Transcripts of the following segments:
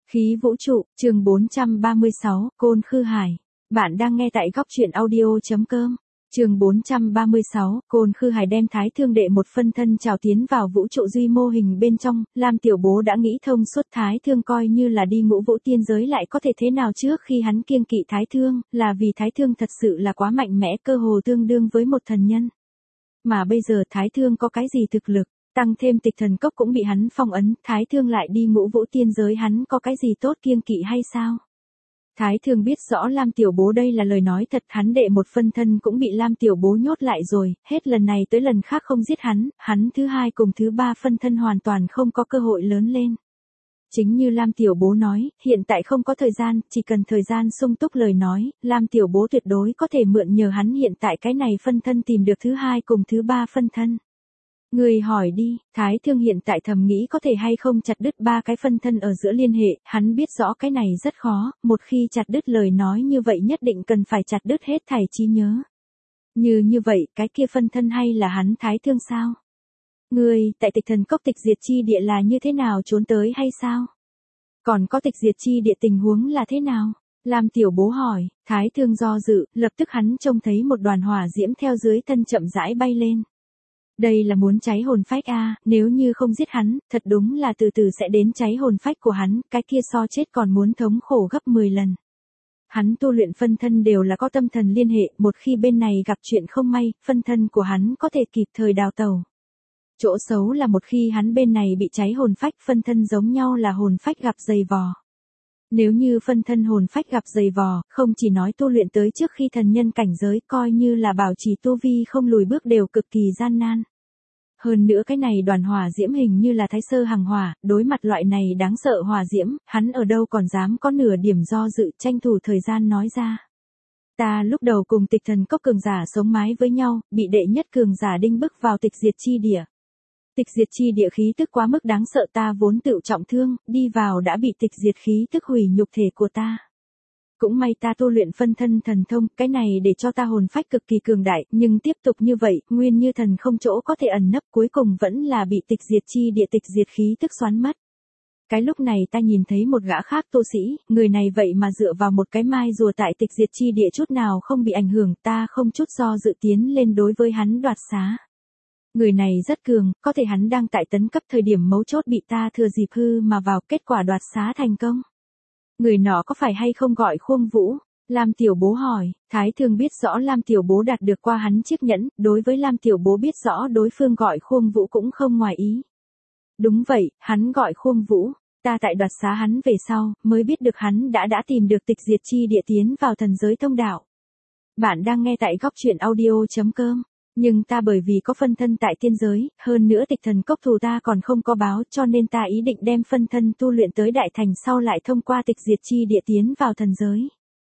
Khí vũ trụ, chương 436, Côn Khư Hải. Bạn đang nghe tại góc truyện audio.com. Chương 436, Côn Khư Hải đem Thái Thương đệ một phân thân trào tiến vào vũ trụ duy mô hình bên trong, Lam Tiểu Bố đã nghĩ thông suốt Thái Thương coi như là đi ngũ vũ tiên giới lại có thể thế nào trước khi hắn kiêng kỵ Thái Thương, là vì Thái Thương thật sự là quá mạnh mẽ, cơ hồ tương đương với một thần nhân. Mà bây giờ Thái Thương có cái gì thực lực? Tăng thêm Tịch Thần Cốc cũng bị hắn phong ấn, Thái Thương lại đi ngũ vũ tiên giới, hắn có cái gì tốt kiêng kỵ hay sao? Thái Thương biết rõ Lam Tiểu Bố đây là lời nói thật, hắn đệ một phân thân cũng bị Lam Tiểu Bố nhốt lại rồi, hết lần này tới lần khác không giết hắn thứ hai cùng thứ ba phân thân hoàn toàn không có cơ hội lớn lên. Chính như Lam Tiểu Bố nói, hiện tại không có thời gian, chỉ cần thời gian sung túc lời nói, Lam Tiểu Bố tuyệt đối có thể mượn nhờ hắn hiện tại cái này phân thân tìm được thứ hai cùng thứ ba phân thân. Người hỏi đi, Thái Thương hiện tại thầm nghĩ có thể hay không chặt đứt ba cái phân thân ở giữa liên hệ, hắn biết rõ cái này rất khó, một khi chặt đứt lời nói như vậy nhất định cần phải chặt đứt hết thảy trí nhớ. Như vậy, cái kia phân thân hay là hắn Thái Thương sao? Người, tại Tịch Thần Cốc tịch diệt chi địa là như thế nào, trốn tới hay sao? Còn có tịch diệt chi địa tình huống là thế nào? Lam Tiểu Bố hỏi, Thái Thương do dự, lập tức hắn trông thấy một đoàn hỏa diễm theo dưới thân chậm rãi bay lên. Đây là muốn cháy hồn phách a, nếu như không giết hắn, thật đúng là từ từ sẽ đến cháy hồn phách của hắn, cái kia so chết còn muốn thống khổ gấp 10 lần. Hắn tu luyện phân thân đều là có tâm thần liên hệ, một khi bên này gặp chuyện không may, phân thân của hắn có thể kịp thời đào tẩu. Chỗ xấu là một khi hắn bên này bị cháy hồn phách, phân thân giống nhau là hồn phách gặp dày vò. Nếu như phân thân hồn phách gặp dày vò, không chỉ nói tu luyện tới trước khi thần nhân cảnh giới, coi như là bảo trì tu vi không lùi bước đều cực kỳ gian nan. Hơn nữa cái này đoàn hỏa diễm hình như là Thái Sơ Hằng Hỏa, đối mặt loại này đáng sợ hỏa diễm, hắn ở đâu còn dám có nửa điểm do dự, tranh thủ thời gian nói ra. Ta lúc đầu cùng Tịch Thần Cốc cường giả sống mái với nhau, bị đệ nhất cường giả đinh bức vào tịch diệt chi địa. Tịch diệt chi địa khí tức quá mức đáng sợ, ta vốn tự trọng thương, đi vào đã bị tịch diệt khí tức hủy nhục thể của ta. Cũng may ta tu luyện phân thân thần thông, cái này để cho ta hồn phách cực kỳ cường đại, nhưng tiếp tục như vậy, nguyên như thần không chỗ có thể ẩn nấp, cuối cùng vẫn là bị tịch diệt chi địa tịch diệt khí tức xoắn mất. Cái lúc này ta nhìn thấy một gã khác tu sĩ, người này vậy mà dựa vào một cái mai rùa tại tịch diệt chi địa chút nào không bị ảnh hưởng, ta không chút do dự tiến lên đối với hắn đoạt xá. Người này rất cường, có thể hắn đang tại tấn cấp thời điểm mấu chốt bị ta thừa dịp hư mà vào, kết quả đoạt xá thành công. Người nọ có phải hay không gọi Khuông Vũ? Lam Tiểu Bố hỏi, Thái Thương biết rõ Lam Tiểu Bố đạt được qua hắn chiếc nhẫn, đối với Lam Tiểu Bố biết rõ đối phương gọi Khuông Vũ cũng không ngoài ý. Đúng vậy, hắn gọi Khuông Vũ, ta tại đoạt xá hắn về sau, mới biết được hắn đã tìm được tịch diệt chi địa tiến vào thần giới thông đạo. Bạn đang nghe tại góc truyện audio.com. Nhưng ta bởi vì có phân thân tại tiên giới, hơn nữa Tịch Thần Cốc thù ta còn không có báo, cho nên ta ý định đem phân thân tu luyện tới đại thành sau lại thông qua tịch diệt chi địa tiến vào thần giới.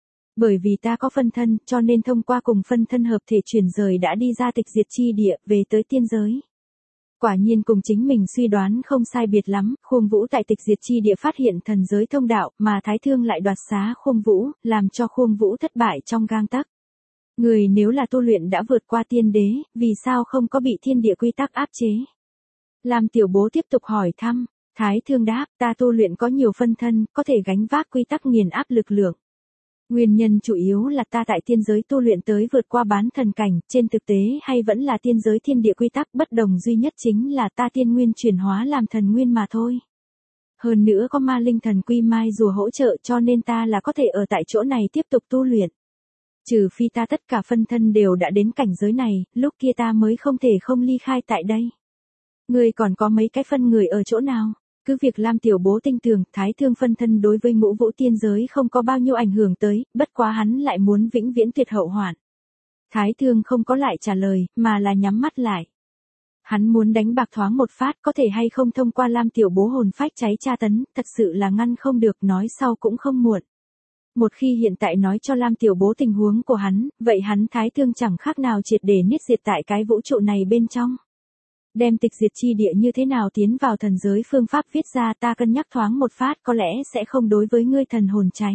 Bởi vì ta có phân thân, cho nên thông qua cùng phân thân hợp thể chuyển rời đã đi ra tịch diệt chi địa, về tới tiên giới. Quả nhiên cùng chính mình suy đoán không sai biệt lắm, Khuông Vũ tại tịch diệt chi địa phát hiện thần giới thông đạo, mà Thái Thương lại đoạt xá Khuông Vũ, làm cho Khuông Vũ thất bại trong gang tấc. Người nếu là tu luyện đã vượt qua tiên đế, vì sao không có bị thiên địa quy tắc áp chế? Lam Tiểu Bố tiếp tục hỏi thăm, Thái Thương đáp, ta tu luyện có nhiều phân thân, có thể gánh vác quy tắc nghiền áp lực lượng. Nguyên nhân chủ yếu là ta tại tiên giới tu luyện tới vượt qua bán thần cảnh, trên thực tế hay vẫn là tiên giới thiên địa quy tắc, bất đồng duy nhất chính là ta tiên nguyên chuyển hóa làm thần nguyên mà thôi. Hơn nữa có ma linh thần quy mai rùa hỗ trợ, cho nên ta là có thể ở tại chỗ này tiếp tục tu luyện. Trừ phi ta tất cả phân thân đều đã đến cảnh giới này, lúc kia ta mới không thể không ly khai tại đây. Ngươi còn có mấy cái phân người ở chỗ nào? Cứ việc Lam Tiểu Bố tin tưởng, Thái Thương phân thân đối với ngũ vũ tiên giới không có bao nhiêu ảnh hưởng tới, bất quá hắn lại muốn vĩnh viễn tuyệt hậu hoạn. Thái Thương không có lại trả lời, mà là nhắm mắt lại. Hắn muốn đánh bạc thoáng một phát, có thể hay không thông qua Lam Tiểu Bố hồn phách cháy tra tấn, thật sự là ngăn không được, nói sau cũng không muộn. Một khi hiện tại nói cho Lam Tiểu Bố tình huống của hắn, vậy hắn Thái Thương chẳng khác nào triệt để niết diệt tại cái vũ trụ này bên trong. Đem tịch diệt chi địa như thế nào tiến vào thần giới phương pháp viết ra, ta cân nhắc thoáng một phát, có lẽ sẽ không đối với ngươi thần hồn cháy.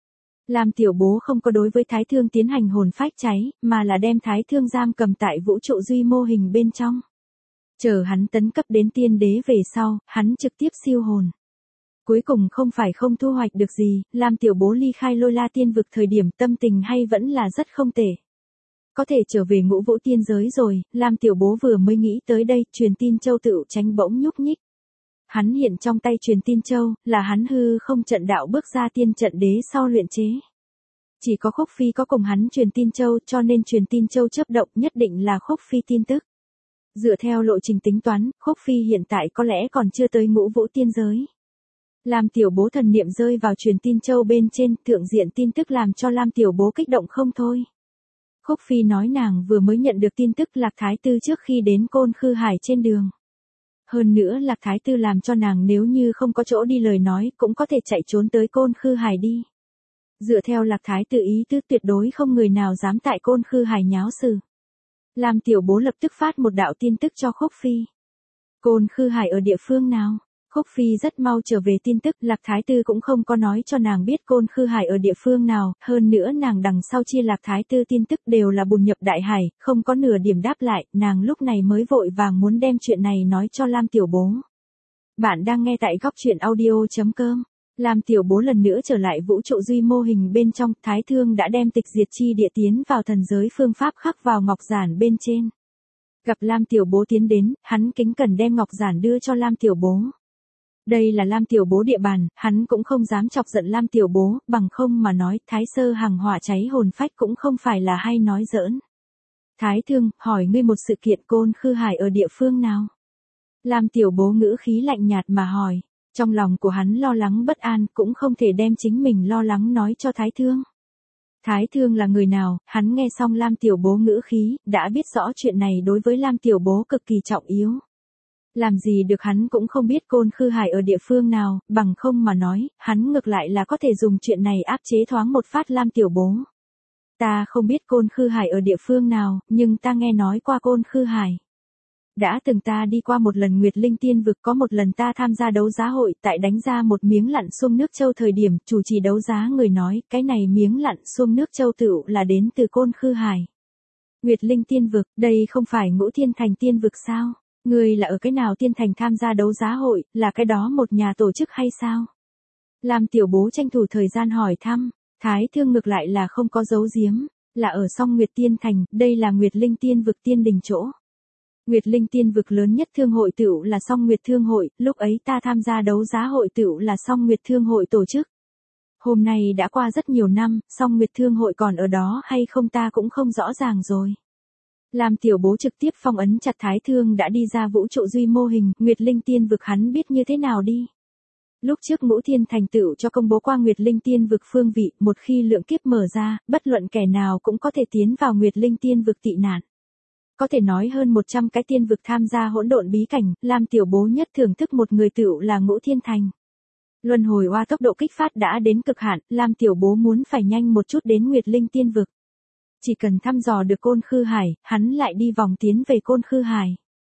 Lam Tiểu Bố không có đối với Thái Thương tiến hành hồn phách cháy, mà là đem Thái Thương giam cầm tại vũ trụ duy mô hình bên trong. Chờ hắn tấn cấp đến tiên đế về sau, hắn trực tiếp siêu hồn. Cuối cùng không phải không thu hoạch được gì, Lam Tiểu Bố ly khai Lôi La Tiên Vực thời điểm tâm tình hay vẫn là rất không tệ. Có thể trở về Ngũ Vũ Tiên giới rồi, Lam Tiểu Bố vừa mới nghĩ tới đây, truyền tin châu tựu tránh bỗng nhúc nhích. Hắn hiện trong tay truyền tin châu, là hắn hư không trận đạo bước ra tiên trận đế sau luyện chế. Chỉ có Khúc Phi có cùng hắn truyền tin châu, cho nên truyền tin châu chớp động nhất định là Khúc Phi tin tức. Dựa theo lộ trình tính toán, Khúc Phi hiện tại có lẽ còn chưa tới Ngũ Vũ Tiên giới. Lam Tiểu Bố thần niệm rơi vào truyền tin châu bên trên, thượng diện tin tức làm cho Lam Tiểu Bố kích động không thôi. Khúc Phi nói nàng vừa mới nhận được tin tức Lạc Thái Tư trước khi đến Côn Khư Hải trên đường. Hơn nữa Lạc Thái Tư làm cho nàng nếu như không có chỗ đi lời nói cũng có thể chạy trốn tới Côn Khư Hải đi. Dựa theo Lạc Thái Tư ý tứ tuyệt đối không người nào dám tại Côn Khư Hải nháo sự. Lam Tiểu Bố lập tức phát một đạo tin tức cho Khúc Phi. Côn Khư Hải ở địa phương nào? Khúc Phi rất mau trở về tin tức, Lạc Thái Tư cũng không có nói cho nàng biết Côn Khư Hải ở địa phương nào, hơn nữa nàng đằng sau chia Lạc Thái Tư tin tức đều là bùn nhập đại hải, không có nửa điểm đáp lại, nàng lúc này mới vội vàng muốn đem chuyện này nói cho Lam Tiểu Bố. Bạn đang nghe tại góc truyện audio.com. Lam Tiểu Bố lần nữa trở lại vũ trụ duy mô hình bên trong, Thái Thương đã đem tịch diệt chi địa tiến vào thần giới phương pháp khắc vào ngọc giản bên trên. Gặp Lam Tiểu Bố tiến đến, hắn kính cẩn đem ngọc giản đưa cho Lam Tiểu Bố. Đây là Lam Tiểu Bố địa bàn, hắn cũng không dám chọc giận Lam Tiểu Bố, bằng không mà nói, Thái Sơ Hằng hỏa cháy hồn phách cũng không phải là hay nói giỡn. Thái Thương, hỏi ngươi một sự kiện Côn Khư Hải ở địa phương nào? Lam Tiểu Bố ngữ khí lạnh nhạt mà hỏi, trong lòng của hắn lo lắng bất an, cũng không thể đem chính mình lo lắng nói cho Thái Thương. Thái Thương là người nào, hắn nghe xong Lam Tiểu Bố ngữ khí, đã biết rõ chuyện này đối với Lam Tiểu Bố cực kỳ trọng yếu. Làm gì được hắn cũng không biết Côn Khư Hải ở địa phương nào, bằng không mà nói, hắn ngược lại là có thể dùng chuyện này áp chế thoáng một phát Lam Tiểu Bố. Ta không biết Côn Khư Hải ở địa phương nào, nhưng ta nghe nói qua Côn Khư Hải. Đã từng ta đi qua một lần Nguyệt Linh Tiên Vực, có một lần ta tham gia đấu giá hội, tại đánh ra một miếng lặn xuông nước châu thời điểm, chủ trì đấu giá người nói, cái này miếng lặn xuông nước châu tựu là đến từ Côn Khư Hải. Nguyệt Linh Tiên Vực, đây không phải Ngũ Thiên Thành Tiên Vực sao? Ngươi là ở cái nào tiên thành tham gia đấu giá hội, là cái đó một nhà tổ chức hay sao? Lam Tiểu Bố tranh thủ thời gian hỏi thăm, Thái Thương ngược lại là không có giấu giếm, là ở Song Nguyệt Tiên Thành, đây là Nguyệt Linh Tiên Vực tiên đình chỗ. Nguyệt Linh Tiên Vực lớn nhất thương hội tựu là Song Nguyệt Thương hội, lúc ấy ta tham gia đấu giá hội tựu là Song Nguyệt Thương hội tổ chức. Hôm nay đã qua rất nhiều năm, Song Nguyệt Thương hội còn ở đó hay không ta cũng không rõ ràng rồi. Lam Tiểu Bố trực tiếp phong ấn chặt Thái Thương đã đi ra vũ trụ duy mô hình, Nguyệt Linh Tiên Vực hắn biết như thế nào đi. Lúc trước Ngũ Thiên Thành tựu cho công bố qua Nguyệt Linh Tiên Vực phương vị, một khi lượng kiếp mở ra, bất luận kẻ nào cũng có thể tiến vào Nguyệt Linh Tiên Vực tị nạn. Có thể nói hơn 100 cái tiên vực tham gia hỗn độn bí cảnh, Lam Tiểu Bố nhất thưởng thức một người tựu là Ngũ Thiên Thành. Luân hồi oa tốc độ kích phát đã đến cực hạn, Lam Tiểu Bố muốn phải nhanh một chút đến Nguyệt Linh Tiên Vực. Chỉ cần thăm dò được Côn Khư Hải, hắn lại đi vòng tiến về Côn Khư Hải.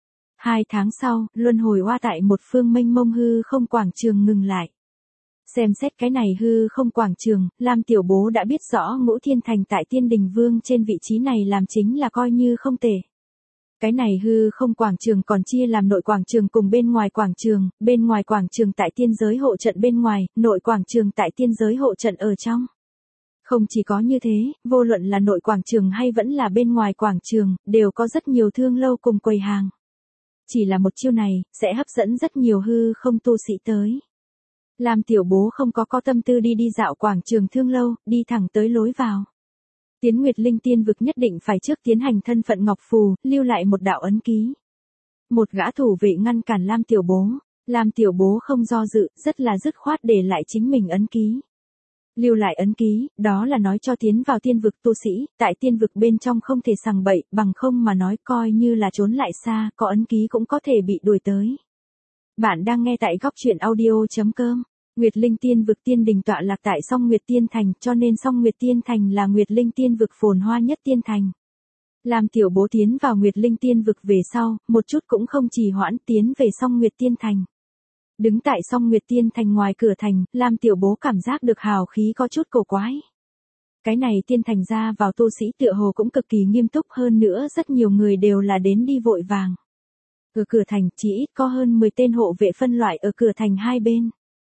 2 tháng sau, luân hồi oa tại một phương mênh mông hư không quảng trường ngừng lại. Xem xét cái này hư không quảng trường, Lam Tiểu Bố đã biết rõ Ngũ Thiên Thành tại Tiên Đình Vương trên vị trí này làm chính là coi như không tệ. Cái này hư không quảng trường còn chia làm nội quảng trường cùng bên ngoài quảng trường tại tiên giới hộ trận bên ngoài, nội quảng trường tại tiên giới hộ trận ở trong. Không chỉ có như thế, vô luận là nội quảng trường hay vẫn là bên ngoài quảng trường, đều có rất nhiều thương lâu cùng quầy hàng. Chỉ là một chiêu này, sẽ hấp dẫn rất nhiều hư không tu sĩ tới. Lam Tiểu Bố không có tâm tư đi dạo quảng trường thương lâu, đi thẳng tới lối vào. Tiến Nguyệt Linh Tiên Vực nhất định phải trước tiến hành thân phận ngọc phù, lưu lại một đạo ấn ký. Một gã thủ vệ ngăn cản Lam Tiểu Bố. Lam Tiểu Bố không do dự, rất là dứt khoát để lại chính mình ấn ký. Lưu lại ấn ký, đó là nói cho tiến vào tiên vực tu sĩ, tại tiên vực bên trong không thể sằng bậy, bằng không mà nói coi như là trốn lại xa, có ấn ký cũng có thể bị đuổi tới. Bạn đang nghe tại góc truyện audio.com. Nguyệt Linh Tiên Vực tiên đình tọa lạc tại Song Nguyệt Tiên Thành, cho nên Song Nguyệt Tiên Thành là Nguyệt Linh Tiên Vực phồn hoa nhất tiên thành. Lam Tiểu Bố tiến vào Nguyệt Linh Tiên Vực về sau, một chút cũng không trì hoãn tiến về Song Nguyệt Tiên Thành. Đứng tại Song Nguyệt Tiên Thành ngoài cửa thành, Lam Tiểu Bố cảm giác được hào khí có chút cổ quái. Cái này tiên thành ra vào tu sĩ tựa hồ cũng cực kỳ nghiêm túc, hơn nữa rất nhiều người đều là đến đi vội vàng. Ở cửa thành chỉ ít có hơn 10 tên hộ vệ phân loại ở cửa thành hai bên.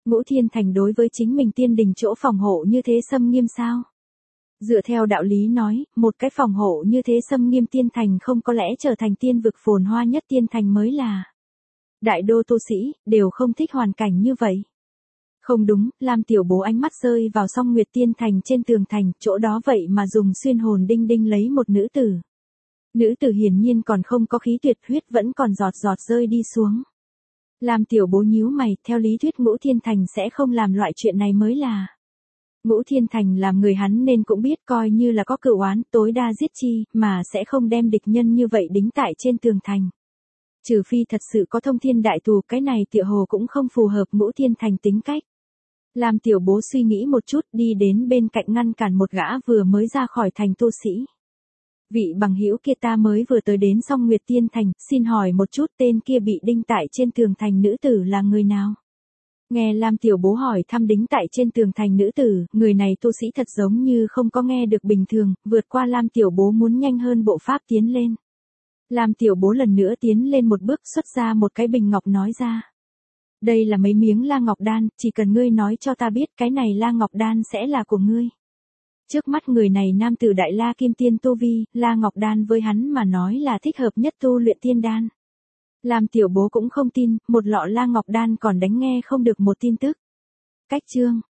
Ngũ Thiên Thành đối với chính mình tiên đình chỗ phòng hộ như thế xâm nghiêm sao? Dựa theo đạo lý nói, một cái phòng hộ như thế xâm nghiêm tiên thành không có lẽ trở thành tiên vực phồn hoa nhất tiên thành mới là. Đại đô tu sĩ, đều không thích hoàn cảnh như vậy. Không đúng, Lam Tiểu Bố ánh mắt rơi vào Song Nguyệt Tiên Thành trên tường thành, chỗ đó vậy mà dùng xuyên hồn đinh đinh lấy một nữ tử. Nữ tử hiển nhiên còn không có khí tuyệt, huyết vẫn còn giọt giọt rơi đi xuống. Lam Tiểu Bố nhíu mày, theo lý thuyết Ngũ Thiên Thành sẽ không làm loại chuyện này mới là. Ngũ Thiên Thành làm người hắn nên cũng biết coi như là có cửu oán, tối đa giết chi, mà sẽ không đem địch nhân như vậy đính tại trên tường thành. Trừ phi thật sự có thông thiên đại tù, cái này tựa hồ cũng không phù hợp Ngũ Thiên Thành tính cách. Lam Tiểu Bố suy nghĩ một chút, đi đến bên cạnh ngăn cản một gã vừa mới ra khỏi thành tu sĩ. Vị bằng hữu kia, ta mới vừa tới đến Song Nguyệt Tiên Thành, xin hỏi một chút, tên kia bị đinh tại trên tường thành nữ tử là người nào? Nghe Lam Tiểu Bố hỏi thăm đính tại trên tường thành nữ tử, người này tu sĩ thật giống như không có nghe được bình thường, vượt qua Lam Tiểu Bố muốn nhanh hơn bộ pháp tiến lên. Lam Tiểu Bố lần nữa tiến lên một bước, xuất ra một cái bình ngọc nói ra. Đây là mấy miếng La Ngọc Đan, chỉ cần ngươi nói cho ta biết cái này La Ngọc Đan sẽ là của ngươi. Trước mắt người này nam tử Đại La Kim Tiên tu vi, La Ngọc Đan với hắn mà nói là thích hợp nhất tu luyện tiên đan. Lam Tiểu Bố cũng không tin, một lọ La Ngọc Đan còn đánh nghe không được một tin tức. Cách chương